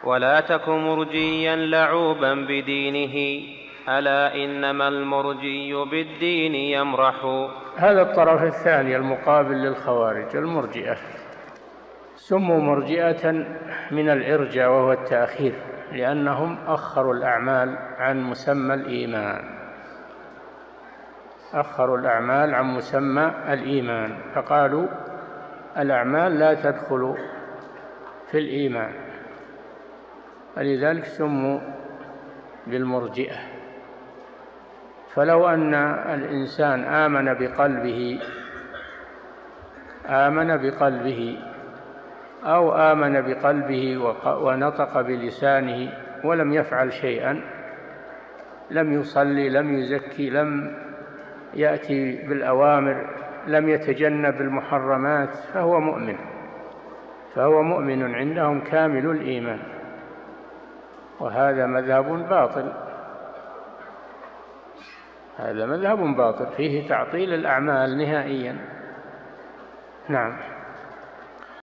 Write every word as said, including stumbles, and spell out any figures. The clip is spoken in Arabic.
ولا تك مرجيا لعوبا بدينه، ألا إنما المرجي بالدين يمرح. هذا الطرف الثاني المقابل للخوارج المرجئة، سموا مرجئة من الإرجاء وهو التأخير، لأنهم أخروا الأعمال عن مسمى الإيمان، أخروا الأعمال عن مسمى الإيمان، فقالوا الأعمال لا تدخل في الإيمان، فلذلك سموا بالمرجئة. فلو أن الإنسان آمن بقلبه آمن بقلبه أو آمن بقلبه ونطق بلسانه ولم يفعل شيئا، لم يصلي، لم يزكي، لم يأتي بالأوامر، لم يتجنب المحرمات، فهو مؤمن، فهو مؤمن عندهم كامل الإيمان، وهذا مذهب باطل، هذا مذهب باطل فيه تعطيل الأعمال نهائيا. نعم.